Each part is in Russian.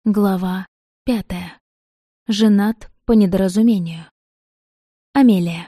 Глава 5. Женат по недоразумению. Амелия.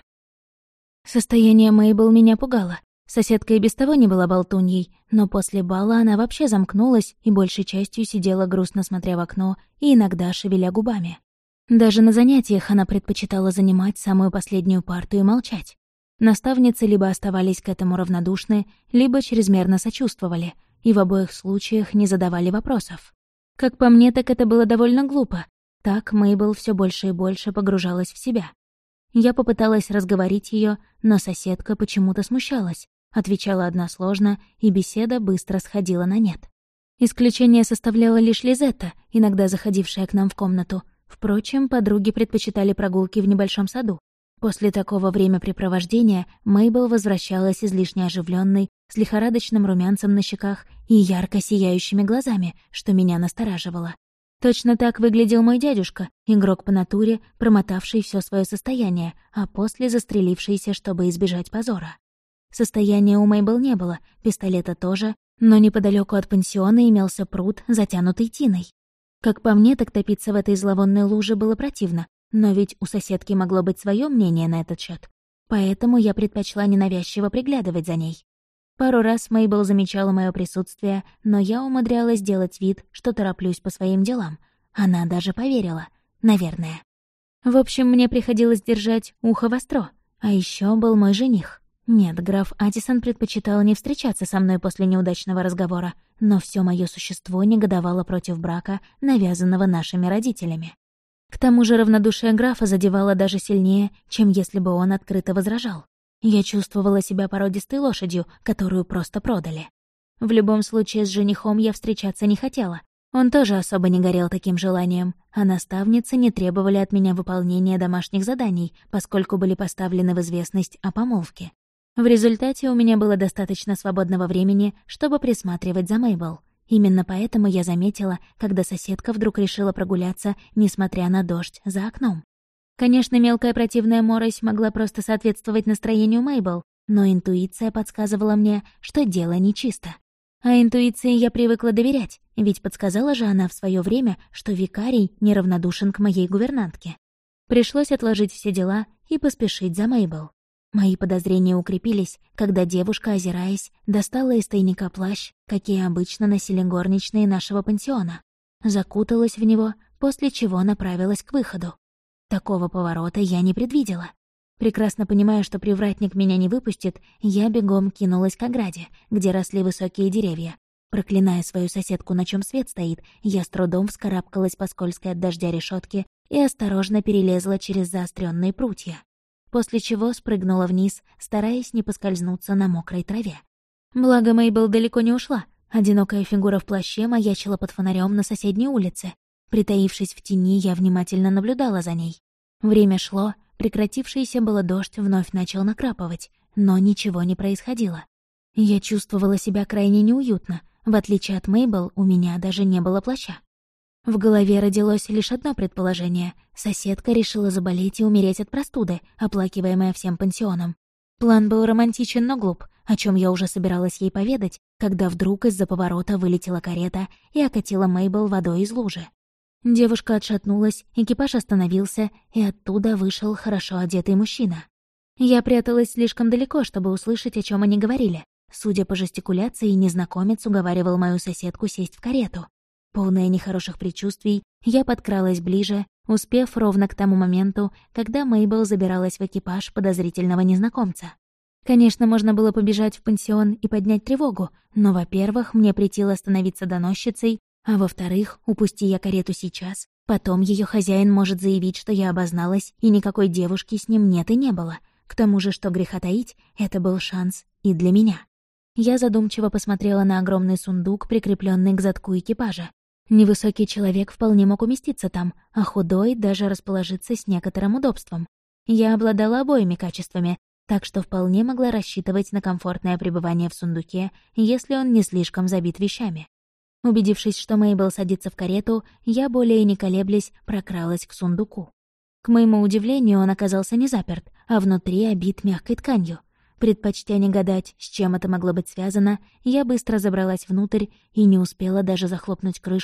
Состояние Мейбл меня пугало. Соседка и без того не была болтуньей, но после бала она вообще замкнулась и большей частью сидела грустно смотря в окно и иногда шевеля губами. Даже на занятиях она предпочитала занимать самую последнюю парту и молчать. Наставницы либо оставались к этому равнодушны, либо чрезмерно сочувствовали, и в обоих случаях не задавали вопросов. Как по мне, так это было довольно глупо. Так Мейбл все больше и больше погружалась в себя. Я попыталась разговорить ее, но соседка почему-то смущалась, отвечала односложно, и беседа быстро сходила на нет. Исключение составляла лишь Лизетта, иногда заходившая к нам в комнату. Впрочем, подруги предпочитали прогулки в небольшом саду. После такого времяпрепровождения Мейбл возвращалась излишне оживленной, с лихорадочным румянцем на щеках и ярко сияющими глазами, что меня настораживало. Точно так выглядел мой дядюшка, игрок по натуре, промотавший все свое состояние, а после застрелившийся, чтобы избежать позора. Состояния у Мейбл не было, пистолета тоже, но неподалеку от пансиона имелся пруд, затянутый тиной. Как по мне, так топиться в этой зловонной луже было противно, но ведь у соседки могло быть свое мнение на этот счет, поэтому я предпочла ненавязчиво приглядывать за ней. Пару раз Мейбл замечала мое присутствие, но я умудрялась делать вид, что тороплюсь по своим делам. Она даже поверила. Наверное. В общем, мне приходилось держать ухо востро. А еще был мой жених. Нет, граф Атисон предпочитал не встречаться со мной после неудачного разговора, но все мое существо негодовало против брака, навязанного нашими родителями. К тому же равнодушие графа задевало даже сильнее, чем если бы он открыто возражал. Я чувствовала себя породистой лошадью, которую просто продали. В любом случае, с женихом я встречаться не хотела. Он тоже особо не горел таким желанием, а наставницы не требовали от меня выполнения домашних заданий, поскольку были поставлены в известность о помолвке. В результате у меня было достаточно свободного времени, чтобы присматривать за Мейбл. Именно поэтому я заметила, когда соседка вдруг решила прогуляться, несмотря на дождь за окном. Конечно, мелкая противная морось могла просто соответствовать настроению Мейбл, но интуиция подсказывала мне, что дело нечисто. А интуиции я привыкла доверять, ведь подсказала же она в свое время, что викарий неравнодушен к моей гувернантке. Пришлось отложить все дела и поспешить за Мейбл. Мои подозрения укрепились, когда девушка, озираясь, достала из тайника плащ, какие обычно носили горничные нашего пансиона, закуталась в него, после чего направилась к выходу. Такого поворота я не предвидела. Прекрасно понимая, что привратник меня не выпустит, я бегом кинулась к ограде, где росли высокие деревья. Проклиная свою соседку, на чем свет стоит, я с трудом вскарабкалась по скользкой от дождя решетке и осторожно перелезла через заостренные прутья. После чего спрыгнула вниз, стараясь не поскользнуться на мокрой траве. Благо Мейбл далеко не ушла. Одинокая фигура в плаще маячила под фонарем на соседней улице. Притаившись в тени, я внимательно наблюдала за ней. Время шло, прекратившийся было дождь вновь начал накрапывать, но ничего не происходило. Я чувствовала себя крайне неуютно, в отличие от Мейбл у меня даже не было плаща. В голове родилось лишь одно предположение — соседка решила заболеть и умереть от простуды, оплакиваемая всем пансионом. План был романтичен, но глуп, о чем я уже собиралась ей поведать, когда вдруг из-за поворота вылетела карета и окатила Мейбл водой из лужи. Девушка отшатнулась, экипаж остановился, и оттуда вышел хорошо одетый мужчина. Я пряталась слишком далеко, чтобы услышать, о чем они говорили. Судя по жестикуляции, незнакомец уговаривал мою соседку сесть в карету. Полная нехороших предчувствий, я подкралась ближе, успев ровно к тому моменту, когда Мейбл забиралась в экипаж подозрительного незнакомца. Конечно, можно было побежать в пансион и поднять тревогу, но, во-первых, мне претило становиться доносчицей, а во-вторых, упусти я карету сейчас, потом ее хозяин может заявить, что я обозналась, и никакой девушки с ним нет и не было. К тому же, что греха таить, это был шанс и для меня. Я задумчиво посмотрела на огромный сундук, прикрепленный к задку экипажа. Невысокий человек вполне мог уместиться там, а худой даже расположиться с некоторым удобством. Я обладала обоими качествами, так что вполне могла рассчитывать на комфортное пребывание в сундуке, если он не слишком забит вещами. Убедившись, что Мейбл садится в карету, я, более не колеблясь, прокралась к сундуку. К моему удивлению, он оказался не заперт, а внутри обит мягкой тканью. Предпочтя не гадать, с чем это могло быть связано, я быстро забралась внутрь и не успела даже захлопнуть крышку,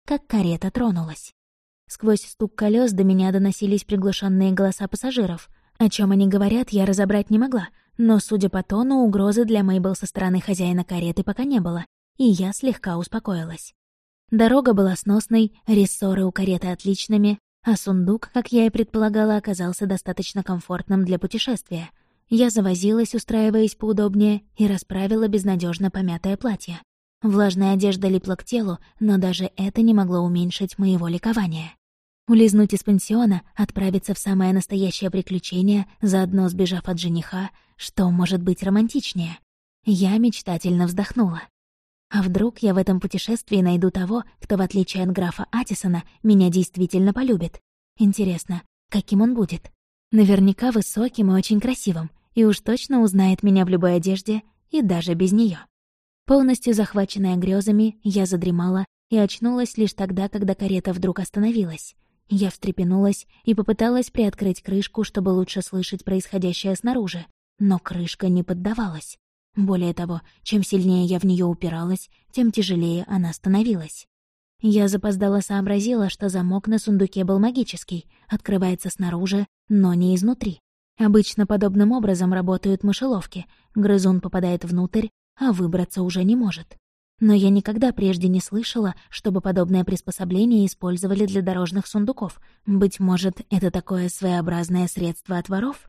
как карета тронулась. Сквозь стук колес до меня доносились приглушенные голоса пассажиров. О чем они говорят, я разобрать не могла, но, судя по тону, угрозы для Мэйбл со стороны хозяина кареты пока не было, и я слегка успокоилась. Дорога была сносной, рессоры у кареты отличными, а сундук, как я и предполагала, оказался достаточно комфортным для путешествия. Я завозилась, устраиваясь поудобнее, и расправила безнадежно помятое платье. Влажная одежда липла к телу, но даже это не могло уменьшить моего ликования. Улизнуть из пансиона, отправиться в самое настоящее приключение, заодно сбежав от жениха, что может быть романтичнее? Я мечтательно вздохнула. А вдруг я в этом путешествии найду того, кто, в отличие от графа Атисона, меня действительно полюбит? Интересно, каким он будет? Наверняка высоким и очень красивым, и уж точно узнает меня в любой одежде и даже без нее. Полностью захваченная грезами, я задремала и очнулась лишь тогда, когда карета вдруг остановилась. Я встрепенулась и попыталась приоткрыть крышку, чтобы лучше слышать происходящее снаружи, но крышка не поддавалась. Более того, чем сильнее я в нее упиралась, тем тяжелее она становилась. Я запоздало сообразила, что замок на сундуке был магический, открывается снаружи, но не изнутри. Обычно подобным образом работают мышеловки. Грызун попадает внутрь, а выбраться уже не может. Но я никогда прежде не слышала, чтобы подобное приспособление использовали для дорожных сундуков. Быть может, это такое своеобразное средство от воров?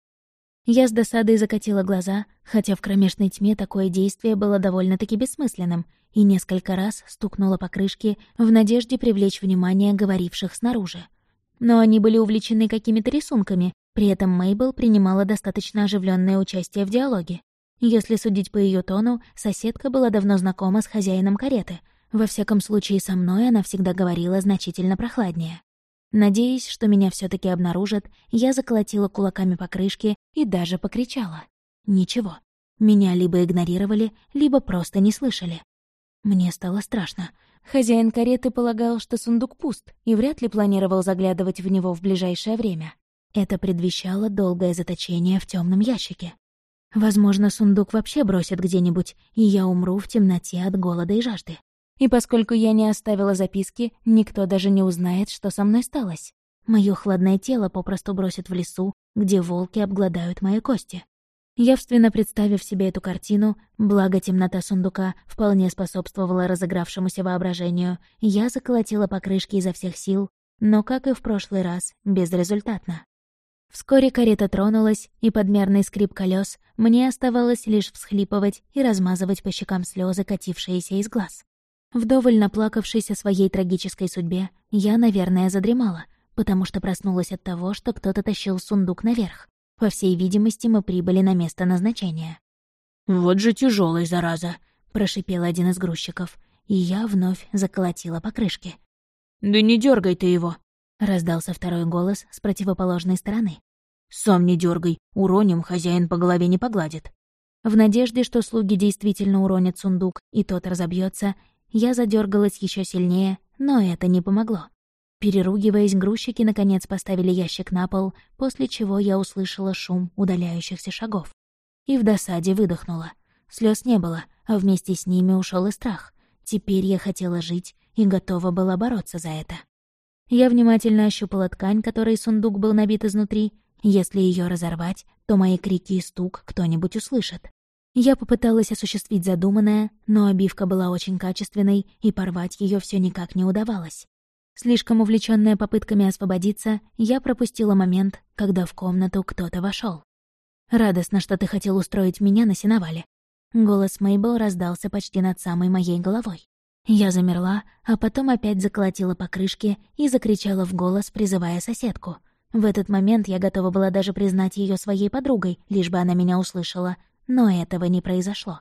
Я с досадой закатила глаза, хотя в кромешной тьме такое действие было довольно-таки бессмысленным, и несколько раз стукнула по крышке в надежде привлечь внимание говоривших снаружи. Но они были увлечены какими-то рисунками, при этом Мэйбл принимала достаточно оживленное участие в диалоге. Если судить по ее тону, соседка была давно знакома с хозяином кареты. Во всяком случае, со мной она всегда говорила значительно прохладнее. Надеясь, что меня все таки обнаружат, я заколотила кулаками по крышке и даже покричала. Ничего. Меня либо игнорировали, либо просто не слышали. Мне стало страшно. Хозяин кареты полагал, что сундук пуст, и вряд ли планировал заглядывать в него в ближайшее время. Это предвещало долгое заточение в темном ящике. Возможно, сундук вообще бросят где-нибудь, и я умру в темноте от голода и жажды. И поскольку я не оставила записки, никто даже не узнает, что со мной сталось. Моё хладное тело попросту бросят в лесу, где волки обгладают мои кости. Явственно представив себе эту картину, благо темнота сундука вполне способствовала разыгравшемуся воображению, я заколотила по крышке изо всех сил, но, как и в прошлый раз, безрезультатно. Вскоре карета тронулась, и под мерный скрип колес мне оставалось лишь всхлипывать и размазывать по щекам слезы, катившиеся из глаз. Вдоволь наплакавшись о своей трагической судьбе, я, наверное, задремала, потому что проснулась от того, что кто-то тащил сундук наверх. По всей видимости, мы прибыли на место назначения. «Вот же тяжелый, зараза!» — прошипел один из грузчиков, и я вновь заколотила по крышке. «Да не дергай ты его!» — раздался второй голос с противоположной стороны. «Сам не дергай, уроним, хозяин по голове не погладит». В надежде, что слуги действительно уронят сундук, и тот разобьется, я задергалась еще сильнее, но это не помогло. Переругиваясь, грузчики наконец поставили ящик на пол, после чего я услышала шум удаляющихся шагов. И в досаде выдохнула. Слез не было, а вместе с ними ушел и страх. Теперь я хотела жить и готова была бороться за это. Я внимательно ощупала ткань, которой сундук был набит изнутри. Если ее разорвать, то мои крики и стук кто-нибудь услышит. Я попыталась осуществить задуманное, но обивка была очень качественной, и порвать ее все никак не удавалось. Слишком увлечённая попытками освободиться, я пропустила момент, когда в комнату кто-то вошел. «Радостно, что ты хотел устроить меня на сеновале». Голос Мэйбл раздался почти над самой моей головой. Я замерла, а потом опять заколотила по крышке и закричала в голос, призывая соседку. В этот момент я готова была даже признать ее своей подругой, лишь бы она меня услышала, но этого не произошло.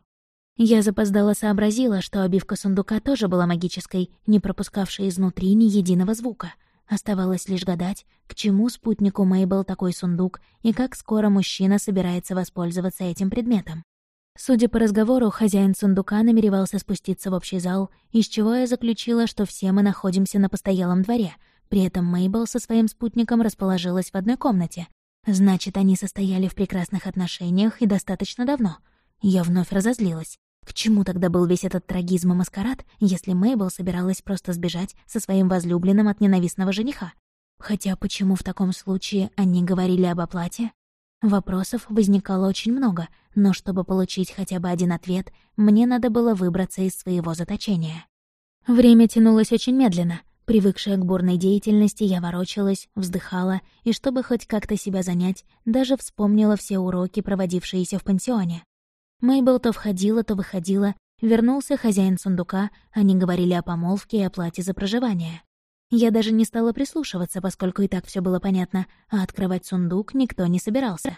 Я запоздало сообразила, что обивка сундука тоже была магической, не пропускавшей изнутри ни единого звука. Оставалось лишь гадать, к чему спутнику Мэйбл такой сундук и как скоро мужчина собирается воспользоваться этим предметом. Судя по разговору, хозяин сундука намеревался спуститься в общий зал, из чего я заключила, что все мы находимся на постоялом дворе. При этом Мэйбл со своим спутником расположилась в одной комнате. Значит, они состояли в прекрасных отношениях и достаточно давно. Я вновь разозлилась. К чему тогда был весь этот трагизм и маскарад, если Мейбл собиралась просто сбежать со своим возлюбленным от ненавистного жениха? Хотя почему в таком случае они говорили об оплате? Вопросов возникало очень много, но чтобы получить хотя бы один ответ, мне надо было выбраться из своего заточения. Время тянулось очень медленно. Привыкшая к бурной деятельности, я ворочалась, вздыхала, и чтобы хоть как-то себя занять, даже вспомнила все уроки, проводившиеся в пансионе. Мейбл то входила, то выходила, вернулся хозяин сундука, они говорили о помолвке и оплате за проживание. Я даже не стала прислушиваться, поскольку и так все было понятно, а открывать сундук никто не собирался.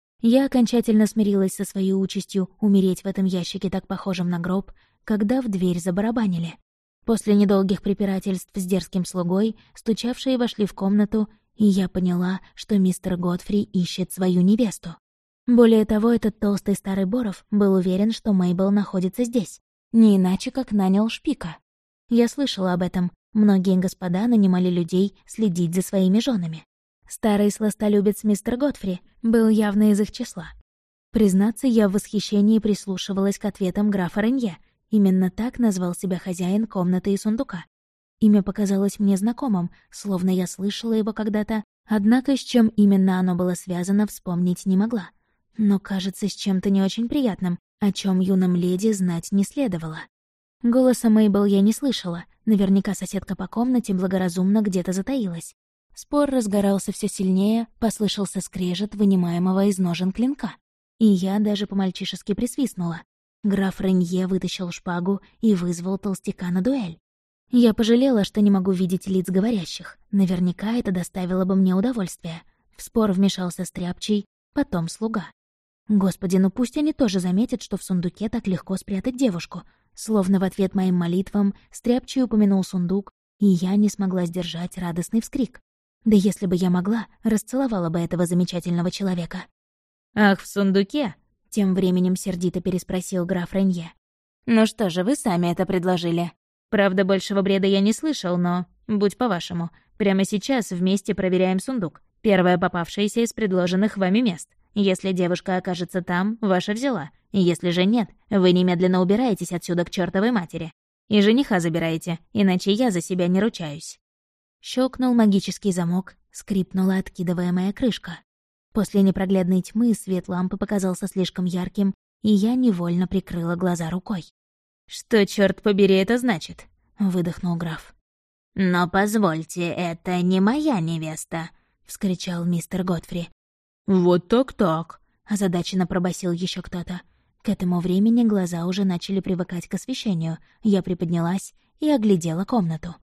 Я окончательно смирилась со своей участью умереть в этом ящике, так похожем на гроб, когда в дверь забарабанили. После недолгих препирательств с дерзким слугой, стучавшие вошли в комнату, и я поняла, что мистер Годфри ищет свою невесту. Более того, этот толстый старый Боров был уверен, что Мейбл находится здесь, не иначе, как нанял шпика. Я слышала об этом. Многие господа нанимали людей следить за своими женами. Старый сластолюбец мистер Годфри был явно из их числа. Признаться, я в восхищении прислушивалась к ответам графа Ренье. Именно так назвал себя хозяин комнаты и сундука. Имя показалось мне знакомым, словно я слышала его когда-то, однако с чем именно оно было связано, вспомнить не могла. Но, кажется, с чем-то не очень приятным, о чем юным леди знать не следовало. Голоса Мейбл я не слышала, наверняка соседка по комнате благоразумно где-то затаилась. Спор разгорался все сильнее, послышался скрежет вынимаемого из ножен клинка. И я даже по-мальчишески присвистнула. Граф Ренье вытащил шпагу и вызвал толстяка на дуэль. Я пожалела, что не могу видеть лиц говорящих. Наверняка это доставило бы мне удовольствие. В спор вмешался стряпчий, потом слуга. Господи, ну пусть они тоже заметят, что в сундуке так легко спрятать девушку. Словно в ответ моим молитвам стряпчий упомянул сундук, и я не смогла сдержать радостный вскрик. Да если бы я могла, расцеловала бы этого замечательного человека. «Ах, в сундуке?» — тем временем сердито переспросил граф Ренье. «Ну что же, вы сами это предложили. Правда, большего бреда я не слышал, но, будь по-вашему, прямо сейчас вместе проверяем сундук. Первое попавшееся из предложенных вами мест. Если девушка окажется там, ваша взяла. Если же нет, вы немедленно убираетесь отсюда к чёртовой матери. И жениха забираете, иначе я за себя не ручаюсь». Щелкнул магический замок, скрипнула откидываемая крышка. После непроглядной тьмы свет лампы показался слишком ярким, и я невольно прикрыла глаза рукой. «Что, чёрт побери, это значит?» — выдохнул граф. «Но позвольте, это не моя невеста», — вскричал мистер Годфри. «Вот так-так», — озадаченно пробасил еще кто-то. К этому времени глаза уже начали привыкать к освещению. Я приподнялась и оглядела комнату.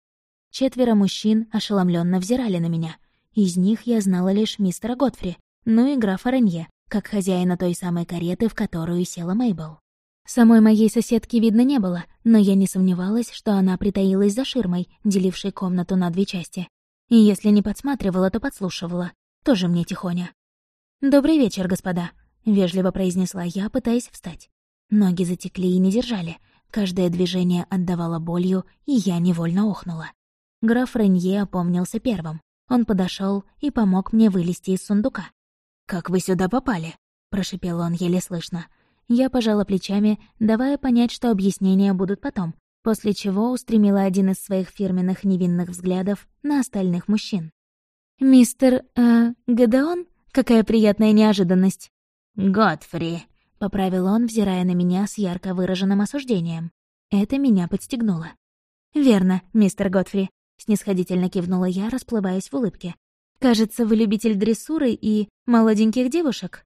4 мужчин ошеломленно взирали на меня. Из них я знала лишь мистера Годфри, ну и графа Ренье, как хозяина той самой кареты, в которую села Мейбл. Самой моей соседки видно не было, но я не сомневалась, что она притаилась за ширмой, делившей комнату на 2 части. И если не подсматривала, то подслушивала. Тоже мне тихоня. «Добрый вечер, господа», — вежливо произнесла я, пытаясь встать. Ноги затекли и не держали. Каждое движение отдавало болью, и я невольно охнула. Граф Ренье опомнился первым. Он подошел и помог мне вылезти из сундука. «Как вы сюда попали?» — прошипел он еле слышно. Я пожала плечами, давая понять, что объяснения будут потом, после чего устремила один из своих фирменных невинных взглядов на остальных мужчин. «Мистер... Гедеон? Какая приятная неожиданность!» «Годфри», — поправил он, взирая на меня с ярко выраженным осуждением. Это меня подстегнуло. «Верно, мистер Годфри», — снисходительно кивнула я, расплываясь в улыбке. «Кажется, вы любитель дрессуры и молоденьких девушек».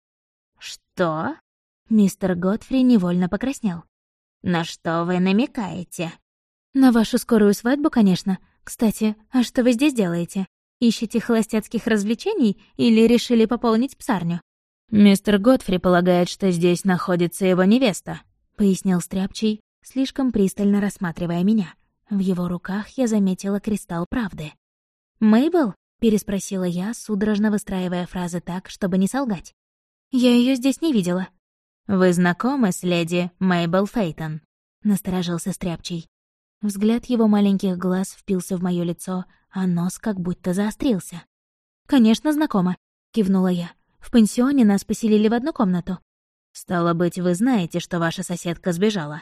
«Что?» Мистер Годфри невольно покраснел. «На что вы намекаете?» «На вашу скорую свадьбу, конечно. Кстати, а что вы здесь делаете? Ищете холостяцких развлечений или решили пополнить псарню?» «Мистер Годфри полагает, что здесь находится его невеста», — пояснил стряпчий, слишком пристально рассматривая меня. В его руках я заметила кристалл правды. «Мейбл?» — переспросила я, судорожно выстраивая фразы так, чтобы не солгать. «Я ее здесь не видела». «Вы знакомы с леди Мейбл Фейтон?» — насторожился стряпчий. Взгляд его маленьких глаз впился в моё лицо, а нос как будто заострился. «Конечно, знакома», — кивнула я. «В пансионе нас поселили в одну комнату». «Стало быть, вы знаете, что ваша соседка сбежала?»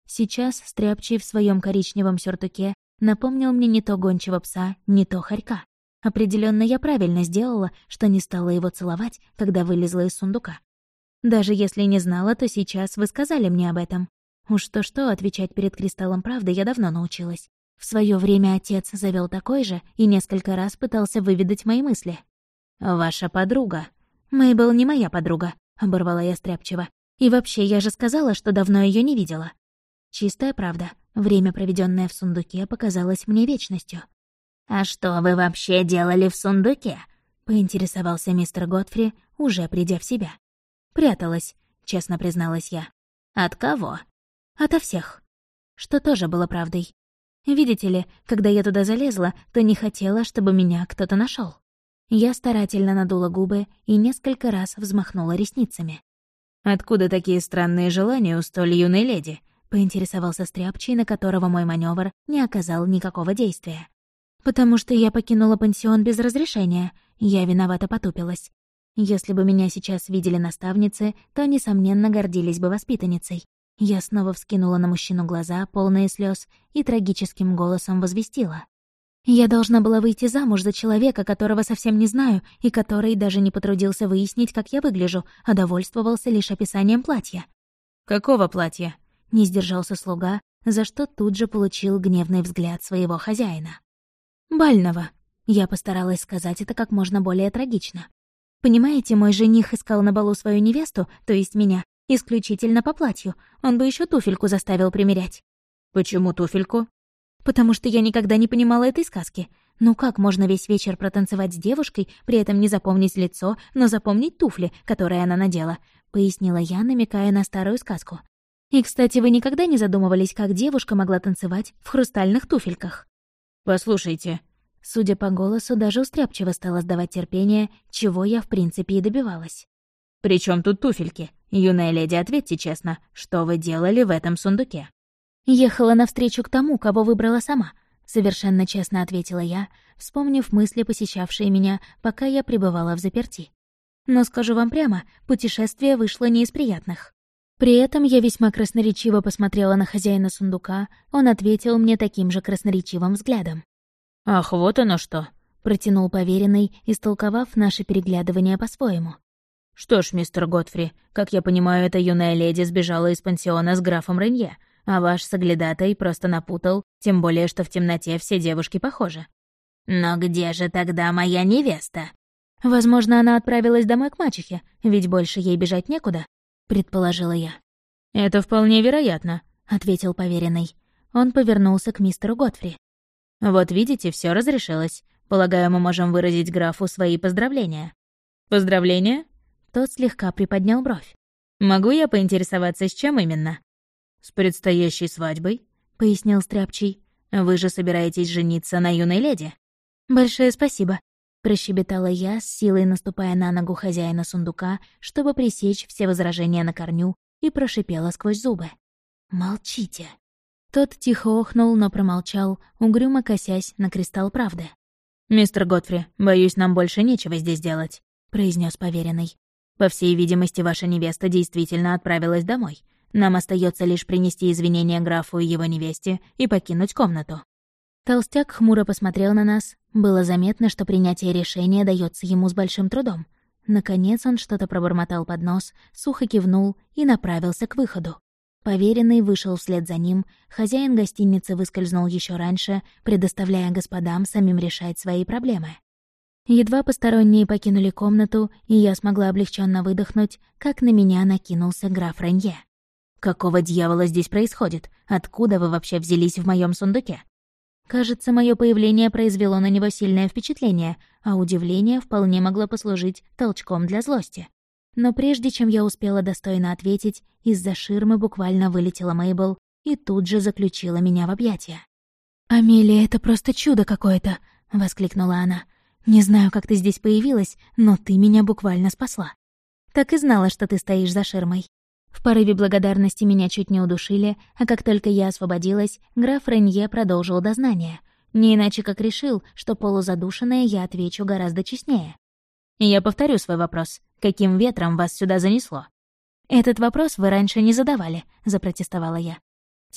Сейчас Стряпчий в своем коричневом сюртуке напомнил мне не то гончего пса, не то хорька. Определенно я правильно сделала, что не стала его целовать, когда вылезла из сундука. Даже если не знала, то сейчас вы сказали мне об этом. Уж то-что, отвечать перед кристаллом правды я давно научилась. В свое время отец завел такой же и несколько раз пытался выведать мои мысли. «Ваша подруга». «Мэйбл не моя подруга», — оборвала я Стряпчего. «И вообще, я же сказала, что давно ее не видела». Чистая правда. Время, проведенное в сундуке, показалось мне вечностью. «А что вы вообще делали в сундуке?» — поинтересовался мистер Готфри, уже придя в себя. «Пряталась», — честно призналась я. «От кого?» «Ото всех». Что тоже было правдой. Видите ли, когда я туда залезла, то не хотела, чтобы меня кто-то нашел. Я старательно надула губы и несколько раз взмахнула ресницами. «Откуда такие странные желания у столь юной леди?» — поинтересовался Стряпчий, на которого мой маневр не оказал никакого действия. «Потому что я покинула пансион без разрешения», — я виновато потупилась. Если бы меня сейчас видели наставницы, то, несомненно, гордились бы воспитанницей. Я снова вскинула на мужчину глаза, полные слез, и трагическим голосом возвестила. «Я должна была выйти замуж за человека, которого совсем не знаю, и который даже не потрудился выяснить, как я выгляжу, а довольствовался лишь описанием платья». «Какого платья?» — не сдержался слуга, за что тут же получил гневный взгляд своего хозяина. «Бального». Я постаралась сказать это как можно более трагично. «Понимаете, мой жених искал на балу свою невесту, то есть меня, исключительно по платью. Он бы еще туфельку заставил примерять». «Почему туфельку?» «Потому что я никогда не понимала этой сказки. Ну как можно весь вечер протанцевать с девушкой, при этом не запомнить лицо, но запомнить туфли, которые она надела?» — пояснила я, намекая на старую сказку. «И, кстати, вы никогда не задумывались, как девушка могла танцевать в хрустальных туфельках?» «Послушайте». Судя по голосу, даже у Стряпчего стало сдавать терпение, чего я, в принципе, и добивалась. «При чем тут туфельки? Юная леди, ответьте честно, что вы делали в этом сундуке?» «Ехала навстречу к тому, кого выбрала сама», — совершенно честно ответила я, вспомнив мысли, посещавшие меня, пока я пребывала в заперти. «Но скажу вам прямо, путешествие вышло не из приятных». При этом я весьма красноречиво посмотрела на хозяина сундука, он ответил мне таким же красноречивым взглядом. «Ах, вот оно что!» — протянул поверенный, истолковав наше переглядывание по-своему. «Что ж, мистер Готфри, как я понимаю, эта юная леди сбежала из пансиона с графом Ренье, а ваш соглядатай просто напутал, тем более, что в темноте все девушки похожи». «Но где же тогда моя невеста?» «Возможно, она отправилась домой к мачехе, ведь больше ей бежать некуда», — предположила я. «Это вполне вероятно», — ответил поверенный. Он повернулся к мистеру Готфри. «Вот видите, все разрешилось. Полагаю, мы можем выразить графу свои поздравления». «Поздравления?» Тот слегка приподнял бровь. «Могу я поинтересоваться, с чем именно?» «С предстоящей свадьбой», — пояснил Стряпчий. «Вы же собираетесь жениться на юной леди?» «Большое спасибо», — прощебетала я, с силой наступая на ногу хозяина сундука, чтобы пресечь все возражения на корню, и прошипела сквозь зубы. «Молчите». Тот тихо охнул, но промолчал, угрюмо косясь на кристалл правды. «Мистер Готфри, боюсь, нам больше нечего здесь делать», — произнес поверенный. «По всей видимости, ваша невеста действительно отправилась домой. Нам остается лишь принести извинения графу и его невесте и покинуть комнату». Толстяк хмуро посмотрел на нас. Было заметно, что принятие решения дается ему с большим трудом. Наконец он что-то пробормотал под нос, сухо кивнул и направился к выходу. Поверенный вышел вслед за ним, хозяин гостиницы выскользнул еще раньше, предоставляя господам самим решать свои проблемы. Едва посторонние покинули комнату, и я смогла облегченно выдохнуть, как на меня накинулся граф Ренье. «Какого дьявола здесь происходит? Откуда вы вообще взялись в моем сундуке?» Кажется, мое появление произвело на него сильное впечатление, а удивление вполне могло послужить толчком для злости. Но прежде чем я успела достойно ответить, из-за ширмы буквально вылетела Мэйбл и тут же заключила меня в объятия. «Амелия, это просто чудо какое-то!» — воскликнула она. «Не знаю, как ты здесь появилась, но ты меня буквально спасла. Так и знала, что ты стоишь за ширмой». В порыве благодарности меня чуть не удушили, а как только я освободилась, граф Ренье продолжил дознание. Не иначе как решил, что полузадушенная я отвечу гораздо честнее. «Я повторю свой вопрос. Каким ветром вас сюда занесло?» «Этот вопрос вы раньше не задавали», — запротестовала я.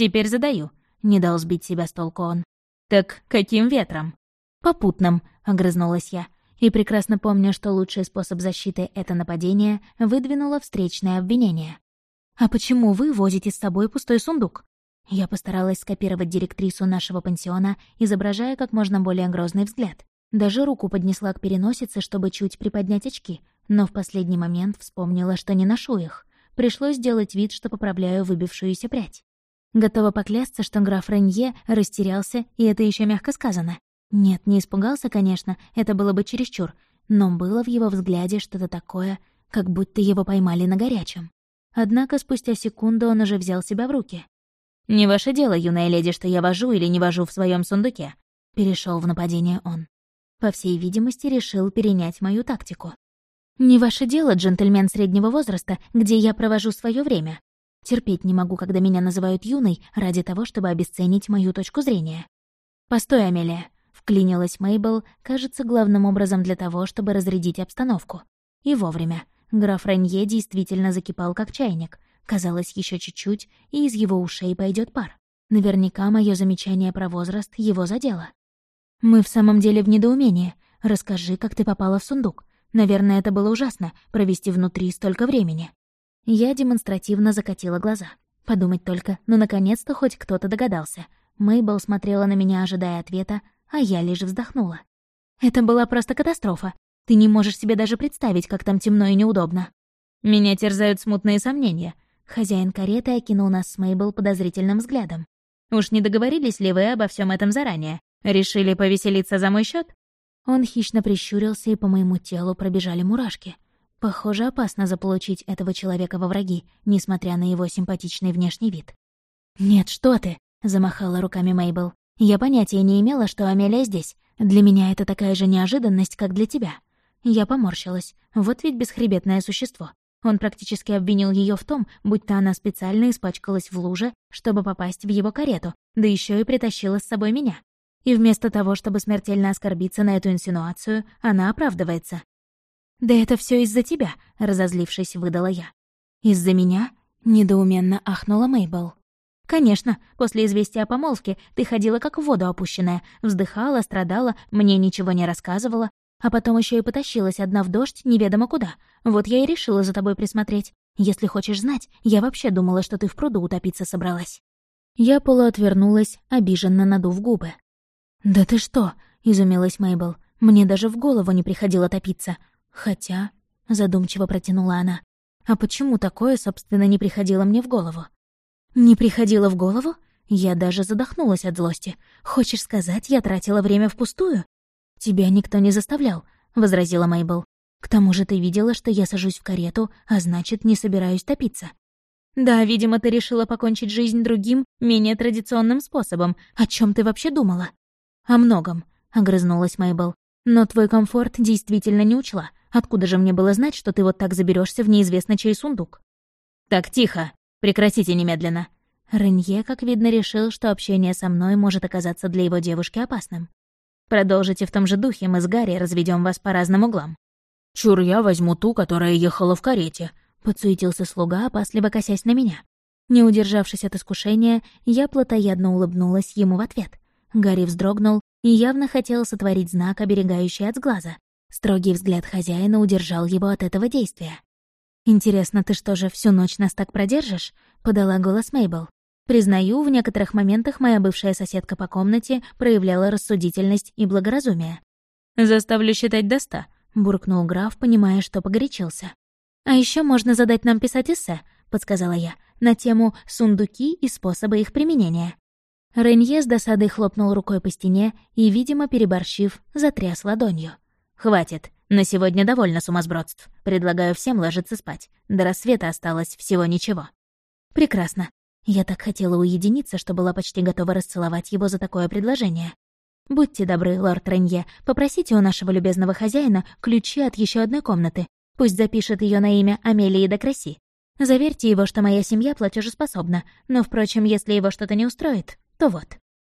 Теперь задаю. Не дал сбить себя с толку он. Так каким ветром? Попутным, огрызнулась я. И прекрасно помню, что лучший способ защиты это нападение выдвинуло встречное обвинение. «А почему вы возите с собой пустой сундук?» Я постаралась скопировать директрису нашего пансиона, изображая как можно более грозный взгляд. Даже руку поднесла к переносице, чтобы чуть приподнять очки, но в последний момент вспомнила, что не ношу их. Пришлось сделать вид, что поправляю выбившуюся прядь. Готова поклясться, что граф Ренье растерялся, и это еще мягко сказано. Нет, не испугался, конечно, это было бы чересчур, но было в его взгляде что-то такое, как будто его поймали на горячем. Однако спустя секунду он уже взял себя в руки. «Не ваше дело, юная леди, что я вожу или не вожу в своем сундуке», — перешел в нападение он. По всей видимости, решил перенять мою тактику. «Не ваше дело, джентльмен среднего возраста, где я провожу свое время. Терпеть не могу, когда меня называют юной, ради того, чтобы обесценить мою точку зрения». «Постой, Амелия», — вклинилась Мейбл, кажется, главным образом для того, чтобы разрядить обстановку. И вовремя. Граф Ренье действительно закипал, как чайник. Казалось, еще чуть-чуть, и из его ушей пойдет пар. Наверняка мое замечание про возраст его задело. «Мы в самом деле в недоумении. Расскажи, как ты попала в сундук. Наверное, это было ужасно, провести внутри столько времени». Я демонстративно закатила глаза. Подумать только, ну наконец-то хоть кто-то догадался. Мейбл смотрела на меня, ожидая ответа, а я лишь вздохнула. «Это была просто катастрофа. Ты не можешь себе даже представить, как там темно и неудобно». «Меня терзают смутные сомнения». Хозяин кареты окинул нас с Мейбл подозрительным взглядом. «Уж не договорились ли вы обо всем этом заранее? Решили повеселиться за мой счет? Он хищно прищурился, и по моему телу пробежали мурашки. Похоже, опасно заполучить этого человека во враги, несмотря на его симпатичный внешний вид. «Нет, что ты!» — замахала руками Мейбл. «Я понятия не имела, что Амелия здесь. Для меня это такая же неожиданность, как для тебя». Я поморщилась. Вот ведь бесхребетное существо. Он практически обвинил ее в том, будто она специально испачкалась в луже, чтобы попасть в его карету, да еще и притащила с собой меня. И вместо того, чтобы смертельно оскорбиться на эту инсинуацию, она оправдывается. «Да это все из-за тебя», — разозлившись, выдала я. «Из-за меня?» — недоуменно ахнула Мейбл. «Конечно, после известия о помолвке ты ходила как в воду опущенная, вздыхала, страдала, мне ничего не рассказывала, а потом еще и потащилась одна в дождь неведомо куда. Вот я и решила за тобой присмотреть. Если хочешь знать, я вообще думала, что ты в пруду утопиться собралась». Я полуотвернулась, обиженно надув губы. «Да ты что?» — изумилась Мейбл. «Мне даже в голову не приходило топиться. Хотя...» — задумчиво протянула она. «А почему такое, собственно, не приходило мне в голову?» «Не приходило в голову?» Я даже задохнулась от злости. «Хочешь сказать, я тратила время впустую?» «Тебя никто не заставлял», — возразила Мейбл. «К тому же ты видела, что я сажусь в карету, а значит, не собираюсь топиться». «Да, видимо, ты решила покончить жизнь другим, менее традиционным способом. О чем ты вообще думала?» «О многом», — огрызнулась Мейбл. «Но твой комфорт действительно не учла. Откуда же мне было знать, что ты вот так заберешься в неизвестно чей сундук?» «Так, тихо. Прекратите немедленно». Ренье, как видно, решил, что общение со мной может оказаться для его девушки опасным. «Продолжите в том же духе, мы с Гарри разведем вас по разным углам». «Чур, я возьму ту, которая ехала в карете», — подсуетился слуга, опасливо косясь на меня. Не удержавшись от искушения, я плотоядно улыбнулась ему в ответ. Гарри вздрогнул и явно хотел сотворить знак, оберегающий от сглаза. Строгий взгляд хозяина удержал его от этого действия. «Интересно, ты что же, всю ночь нас так продержишь?» — подала голос Мейбл. Признаю, в некоторых моментах моя бывшая соседка по комнате проявляла рассудительность и благоразумие. «Заставлю считать до 100», — буркнул граф, понимая, что погорячился. «А еще можно задать нам писать эссе», — подсказала я, на тему «сундуки и способы их применения». Ренье с досадой хлопнул рукой по стене и, видимо, переборщив, затряс ладонью. «Хватит. На сегодня довольно сумасбродств. Предлагаю всем ложиться спать. До рассвета осталось всего ничего». «Прекрасно. Я так хотела уединиться, что была почти готова расцеловать его за такое предложение. Будьте добры, лорд Ренье, попросите у нашего любезного хозяина ключи от еще одной комнаты. Пусть запишет ее на имя Амелии де Кресси. Заверьте его, что моя семья платежеспособна, но, впрочем, если его что-то не устроит, то вот».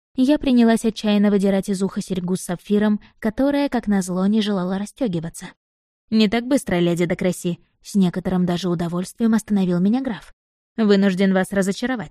Я принялась отчаянно выдирать из уха серьгу с сапфиром, которая, как назло, не желала расстёгиваться. «Не так быстро, леди де Кресси», — с некоторым даже удовольствием остановил меня граф. «Вынужден вас разочаровать.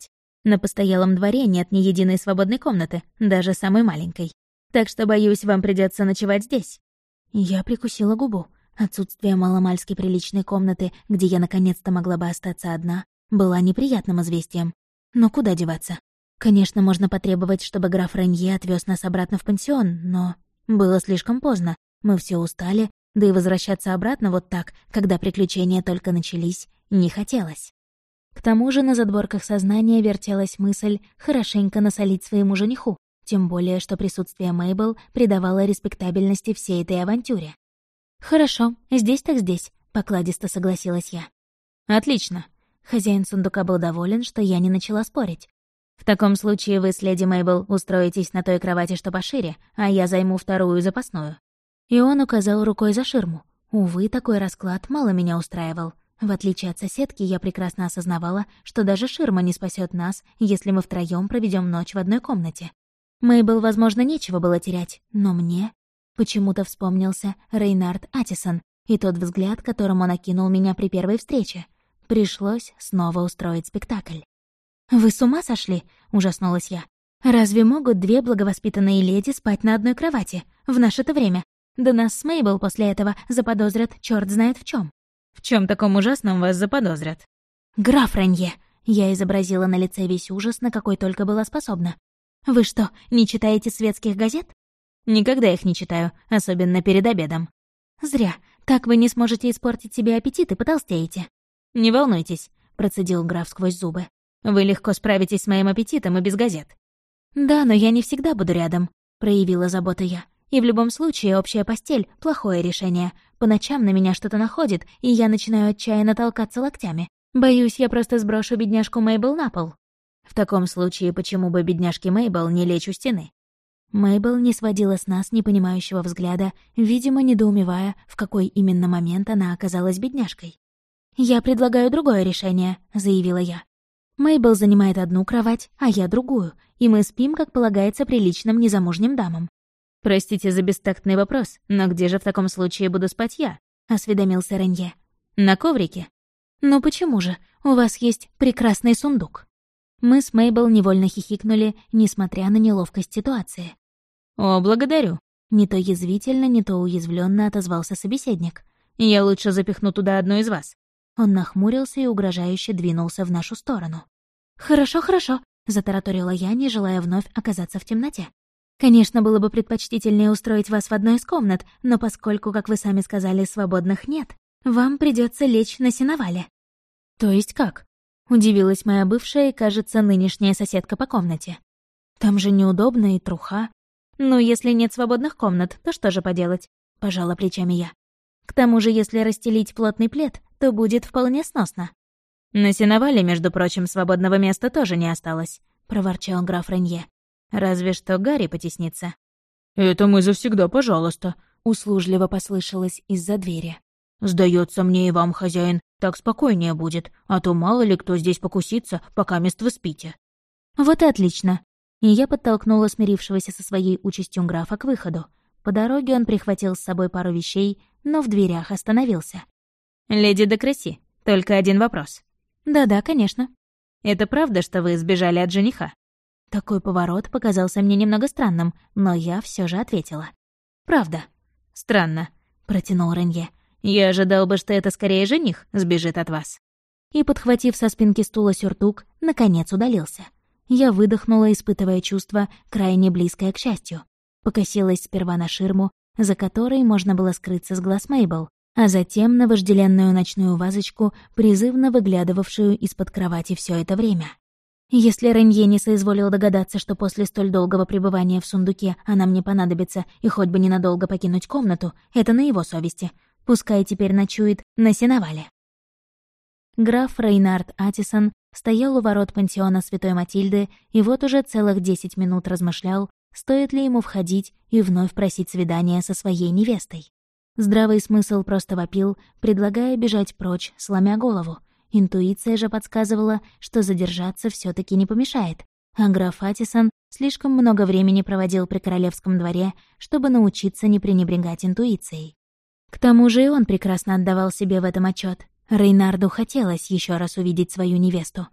На постоялом дворе нет ни единой свободной комнаты, даже самой маленькой. Так что, боюсь, вам придется ночевать здесь». Я прикусила губу. Отсутствие маломальски приличной комнаты, где я наконец-то могла бы остаться одна, было неприятным известием. Но куда деваться? Конечно, можно потребовать, чтобы граф Ренье отвез нас обратно в пансион, но... Было слишком поздно, мы все устали, да и возвращаться обратно вот так, когда приключения только начались, не хотелось. К тому же на задворках сознания вертелась мысль хорошенько насолить своему жениху, тем более, что присутствие Мейбл придавало респектабельности всей этой авантюре. «Хорошо, здесь так здесь», — покладисто согласилась я. «Отлично». Хозяин сундука был доволен, что я не начала спорить. «В таком случае вы с леди Мейбл устроитесь на той кровати, что пошире, а я займу вторую запасную». И он указал рукой за ширму. Увы, такой расклад мало меня устраивал. В отличие от соседки, я прекрасно осознавала, что даже ширма не спасет нас, если мы втроём проведем ночь в одной комнате. Мейбл, возможно, нечего было терять, но мне... Почему-то вспомнился Рейнард Атисон и тот взгляд, которым он окинул меня при первой встрече. Пришлось снова устроить спектакль. «Вы с ума сошли?» — ужаснулась я. «Разве могут две благовоспитанные леди спать на одной кровати? В наше-то время. Да нас с Мейбл после этого заподозрят чёрт знает в чём». «В чём таком ужасном вас заподозрят?» «Граф Ренье!» — я изобразила на лице весь ужас, на какой только была способна. «Вы что, не читаете светских газет?» «Никогда их не читаю, особенно перед обедом». «Зря. Так вы не сможете испортить себе аппетит и потолстеете». «Не волнуйтесь», — процедил граф сквозь зубы. «Вы легко справитесь с моим аппетитом и без газет». «Да, но я не всегда буду рядом», — проявила заботу я. «И в любом случае общая постель — плохое решение. По ночам на меня что-то находит, и я начинаю отчаянно толкаться локтями. Боюсь, я просто сброшу бедняжку Мейбл на пол». «В таком случае, почему бы бедняжке Мейбл не лечь у стены?» Мейбл не сводила с нас непонимающего взгляда, видимо, недоумевая, в какой именно момент она оказалась бедняжкой. «Я предлагаю другое решение», — заявила я. «Мейбл занимает одну кровать, а я другую, и мы спим, как полагается приличным незамужним дамам». «Простите за бестактный вопрос, но где же в таком случае буду спать я?» — осведомился Ренье. «На коврике?» «Ну почему же? У вас есть прекрасный сундук». Мы с Мейбл невольно хихикнули, несмотря на неловкость ситуации. «О, благодарю». Не то язвительно, не то уязвленно отозвался собеседник. «Я лучше запихну туда одну из вас». Он нахмурился и угрожающе двинулся в нашу сторону. «Хорошо, хорошо», — затараторила я, не желая вновь оказаться в темноте. «Конечно, было бы предпочтительнее устроить вас в одной из комнат, но поскольку, как вы сами сказали, свободных нет, вам придется лечь на сеновале». «То есть как?» — удивилась моя бывшая и, кажется, нынешняя соседка по комнате. «Там же неудобно и труха». «Ну, если нет свободных комнат, то что же поделать?» — пожала плечами я. «К тому же, если расстелить плотный плед, то будет вполне сносно». «На сеновале, между прочим, свободного места тоже не осталось», — проворчал граф Ренье. «Разве что Гарри потеснится». «Это мы завсегда, пожалуйста», — услужливо послышалось из-за двери. «Сдается мне и вам, хозяин, так спокойнее будет, а то мало ли кто здесь покусится, пока мест вы спите». «Вот и отлично». И я подтолкнула смирившегося со своей участью графа к выходу. По дороге он прихватил с собой пару вещей, но в дверях остановился. «Леди де Кресси, только один вопрос». «Да-да, конечно». «Это правда, что вы сбежали от жениха?» Такой поворот показался мне немного странным, но я все же ответила. «Правда». «Странно», — протянул Ренье. «Я ожидал бы, что это скорее жених сбежит от вас». И, подхватив со спинки стула сюртук, наконец удалился. Я выдохнула, испытывая чувство, крайне близкое к счастью. Покосилась сперва на ширму, за которой можно было скрыться с глаз Мейбл, а затем на вожделенную ночную вазочку, призывно выглядывавшую из-под кровати все это время. Если Ренье не соизволил догадаться, что после столь долгого пребывания в сундуке она мне понадобится и хоть бы ненадолго покинуть комнату, это на его совести. Пускай теперь ночует на сеновале. Граф Рейнард Атисон стоял у ворот пансиона Святой Матильды и вот уже целых 10 минут размышлял, стоит ли ему входить и вновь просить свидания со своей невестой. Здравый смысл просто вопил, предлагая бежать прочь, сломя голову. Интуиция же подсказывала, что задержаться все таки не помешает, а граф Атисон слишком много времени проводил при королевском дворе, чтобы научиться не пренебрегать интуицией. К тому же и он прекрасно отдавал себе в этом отчет. Рейнарду хотелось еще раз увидеть свою невесту.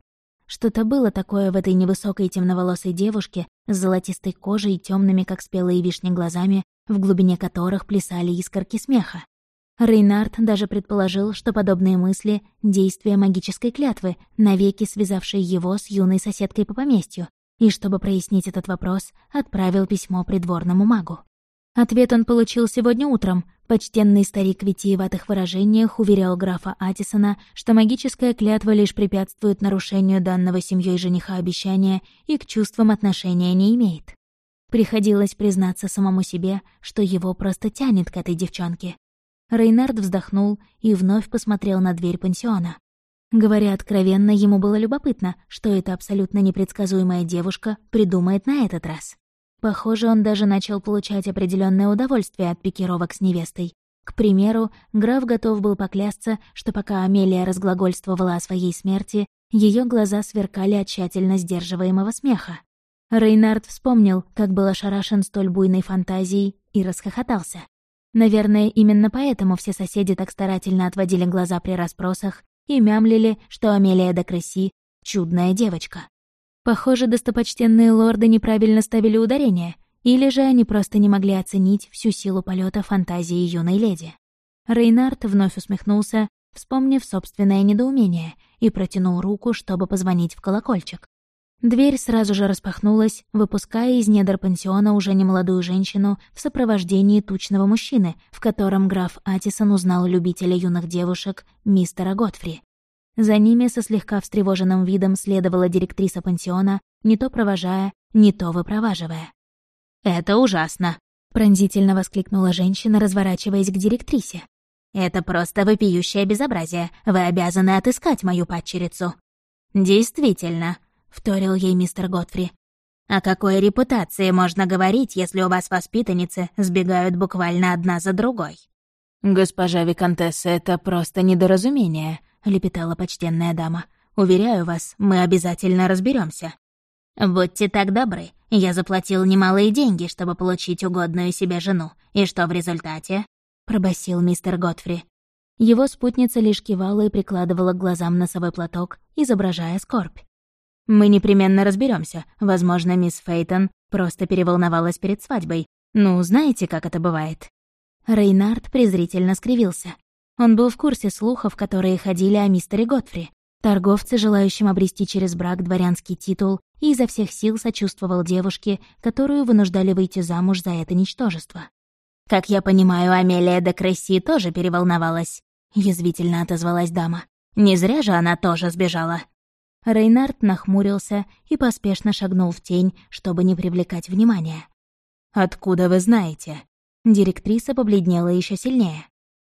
Что-то было такое в этой невысокой темноволосой девушке с золотистой кожей и темными, как спелые вишни, глазами, в глубине которых плясали искорки смеха. Рейнард даже предположил, что подобные мысли — действие магической клятвы, навеки связавшей его с юной соседкой по поместью, и, чтобы прояснить этот вопрос, отправил письмо придворному магу. Ответ он получил сегодня утром. Почтенный старик в витиеватых выражениях уверял графа Атисона, что магическая клятва лишь препятствует нарушению данного семьей жениха обещания и к чувствам отношения не имеет. Приходилось признаться самому себе, что его просто тянет к этой девчонке. Рейнард вздохнул и вновь посмотрел на дверь пансиона. Говоря откровенно, ему было любопытно, что эта абсолютно непредсказуемая девушка придумает на этот раз. Похоже, он даже начал получать определенное удовольствие от пикировок с невестой. К примеру, граф готов был поклясться, что пока Амелия разглагольствовала о своей смерти, ее глаза сверкали от тщательно сдерживаемого смеха. Рейнард вспомнил, как был ошарашен столь буйной фантазией, и расхохотался. Наверное, именно поэтому все соседи так старательно отводили глаза при расспросах и мямлили, что Амелия де Кресси — чудная девочка. Похоже, достопочтенные лорды неправильно ставили ударение, или же они просто не могли оценить всю силу полета фантазии юной леди. Рейнард вновь усмехнулся, вспомнив собственное недоумение, и протянул руку, чтобы позвонить в колокольчик. Дверь сразу же распахнулась, выпуская из недр пансиона уже немолодую женщину в сопровождении тучного мужчины, в котором граф Атисон узнал любителя юных девушек, мистера Готфри. За ними со слегка встревоженным видом следовала директриса пансиона, не то провожая, не то выпроваживая. «Это ужасно!» — пронзительно воскликнула женщина, разворачиваясь к директрисе. «Это просто вопиющее безобразие. Вы обязаны отыскать мою падчерицу». «Действительно», — вторил ей мистер Готфри. «О какой репутации можно говорить, если у вас воспитанницы сбегают буквально одна за другой?» «Госпожа виконтесса, это просто недоразумение», — лепетала почтенная дама. «Уверяю вас, мы обязательно разберемся. «Будьте так добры, я заплатил немалые деньги, чтобы получить угодную себе жену. И что в результате?» — пробасил мистер Готфри. Его спутница лишь кивала и прикладывала к глазам носовой платок, изображая скорбь. «Мы непременно разберемся. Возможно, мисс Фейтон просто переволновалась перед свадьбой. Ну, знаете, как это бывает?» Рейнард презрительно скривился. Он был в курсе слухов, которые ходили о мистере Готфри. Торговцы, желающим обрести через брак дворянский титул, и изо всех сил сочувствовал девушке, которую вынуждали выйти замуж за это ничтожество. «Как я понимаю, Амелия де Кресси тоже переволновалась», — язвительно отозвалась дама. «Не зря же она тоже сбежала». Рейнард нахмурился и поспешно шагнул в тень, чтобы не привлекать внимания. «Откуда вы знаете?» Директриса побледнела еще сильнее.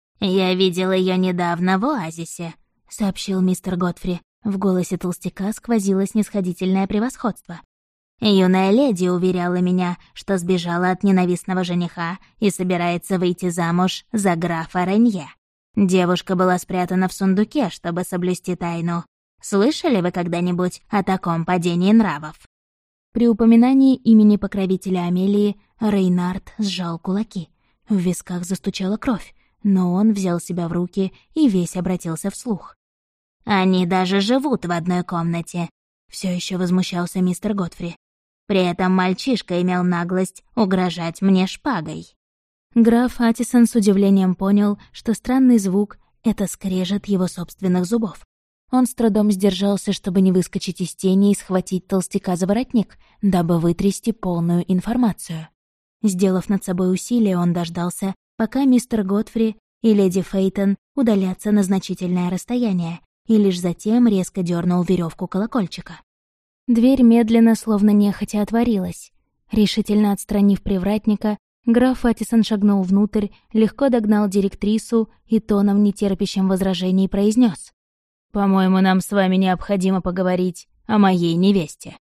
«Я видел ее недавно в оазисе», — сообщил мистер Готфри. В голосе толстяка сквозило снисходительное превосходство. «Юная леди уверяла меня, что сбежала от ненавистного жениха и собирается выйти замуж за графа Ренье. Девушка была спрятана в сундуке, чтобы соблюсти тайну. Слышали вы когда-нибудь о таком падении нравов?» При упоминании имени покровителя Амелии Рейнард сжал кулаки. В висках застучала кровь, но он взял себя в руки и весь обратился вслух. «Они даже живут в одной комнате», — все еще возмущался мистер Готфри. «При этом мальчишка имел наглость угрожать мне шпагой». Граф Атисон с удивлением понял, что странный звук — это скрежет его собственных зубов. Он с трудом сдержался, чтобы не выскочить из тени и схватить толстяка за воротник, дабы вытрясти полную информацию. Сделав над собой усилие, он дождался, пока мистер Готфри и леди Фейтон удалятся на значительное расстояние, и лишь затем резко дернул веревку колокольчика. Дверь медленно, словно нехотя, отворилась. Решительно отстранив привратника, граф Атисон шагнул внутрь, легко догнал директрису и тоном, нетерпящим возражений, произнес: «По-моему, нам с вами необходимо поговорить о моей невесте».